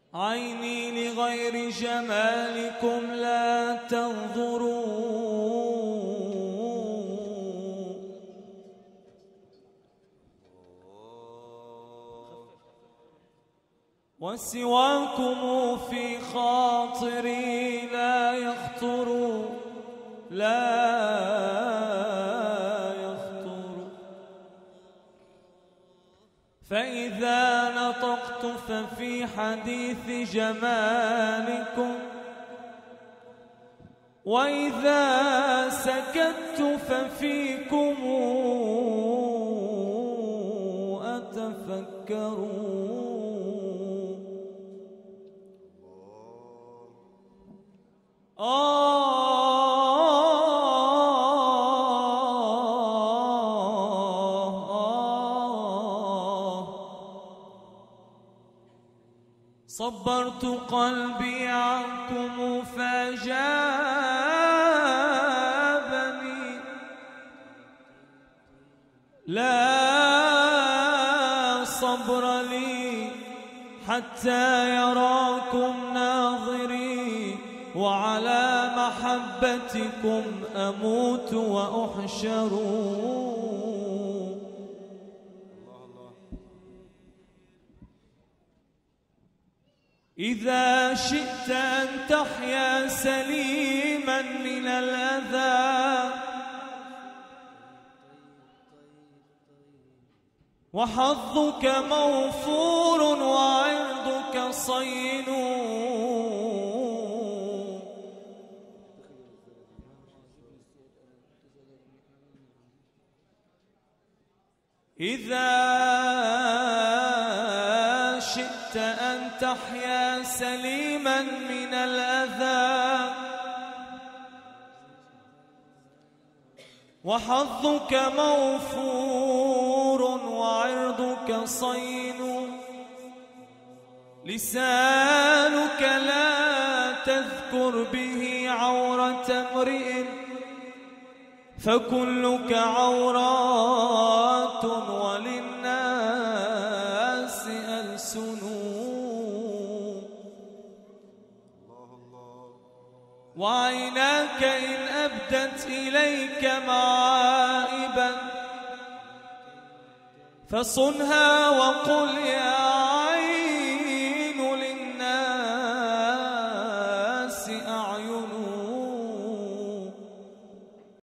عيني لغير جمالكم لا تنظروا، وسواكم في خاطري لا يخطر، لا يخطر. فإذا نطقت ففي حديث جمالكم، وإذا سكت ففيكم أتفكر. صبرت قلبي عنكم فأجابني، لا صبر لي حتى يراكم ناظري، وعلى محبتكم أموت وأحشر. إذا شئت أن تحيا سليما من الأذى، وحظك موفور وعرضك صين، إذا شئت أن تحيا سليما من الأذى، وحظك موفور وعرضك صين، لسانك لا تذكر به عورة امرئ، فكلك عورات وللناس ألسن. وعيناك إن أبدت إليك معائبا، فصنها وقل يا